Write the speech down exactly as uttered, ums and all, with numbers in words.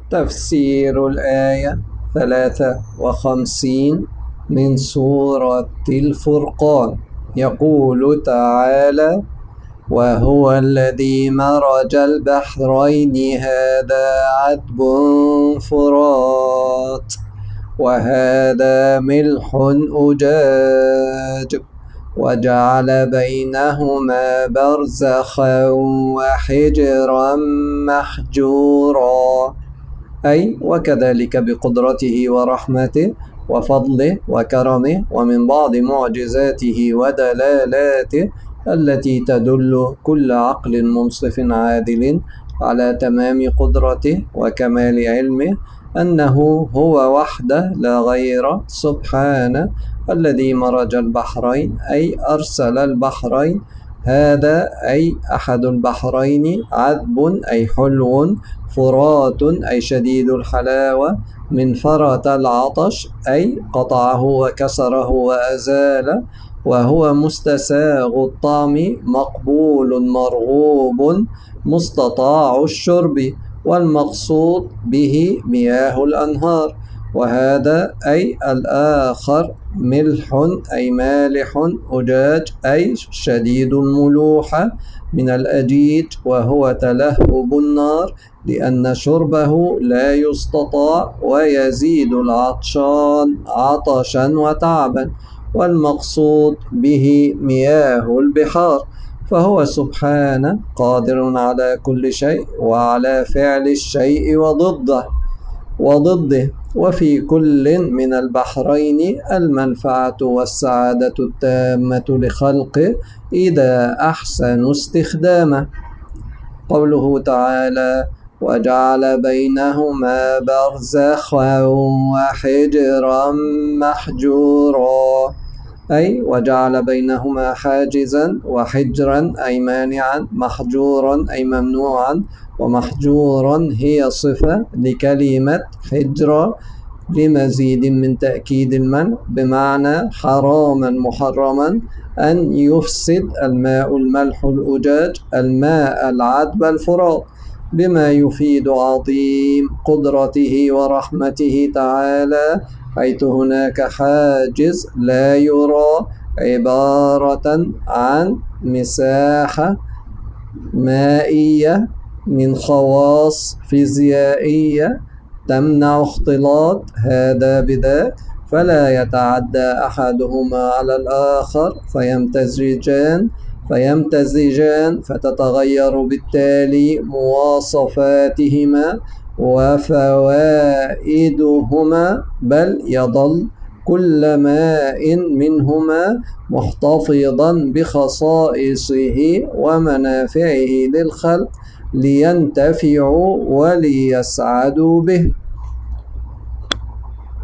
تفسير الآية ثلاثة وخمسين من سورة الفرقان. يقول تعالى: وهو الذي مرج البحرين هذا عذب فرات وهذا ملح أجاج وجعل بينهما برزخا وحجرا محجورا، أي وكذلك بقدرته ورحمته وفضله وكرمه ومن بعض معجزاته ودلالاته التي تدل كل عقل منصف عادل على تمام قدرته وكمال علمه أنه هو وحده لا غير، سبحانه، الذي مرج البحرين أي أرسل البحرين، هذا أي أحد البحرين، عذب أي حلو، فرات أي شديد الحلاوة، من فرط العطش أي قطعه وكسره وأزال، وهو مستساغ الطعم مقبول مرغوب مستطاع الشرب، والمقصود به مياه الأنهار. وهذا أي الآخر ملح أي مالح، أجاج أي شديد الملوحة من الأجيج، وهو تلهب النار لأن شربه لا يستطاع ويزيد العطشان عطشا وتعبا، والمقصود به مياه البحار. فهو سبحانه قادر على كل شيء وعلى فعل الشيء وضده وضده وفي كل من البحرين المنفعة والسعادة التامة لخلقه إذا أحسنوا استخدامه. قوله تعالى: وجعل بينهما برزخا وحجرا محجورا، أي وجعل بينهما حاجزا وحجرا أي مانعا، محجورا أي ممنوعا، ومحجورا هي صفة لكلمة حجر لمزيد من تأكيد المنع، بمعنى حراما محرما أن يفسد الماء الملح الأجاج الماء العذب الفرات، بما يفيد عظيم قدرته ورحمته تعالى، حيث هناك حاجز لا يرى عبارة عن مساحة مائية من خواص فيزيائية تمنع اختلاط هذا بذاك، فلا يتعدى أحدهما على الآخر فيمتزجان فيمتزجان فتتغير بالتالي مواصفاتهما وفوائدهما، بل يظل كل ماء منهما محتفظا بخصائصه ومنافعه للخلق لينتفعوا وليسعدوا به.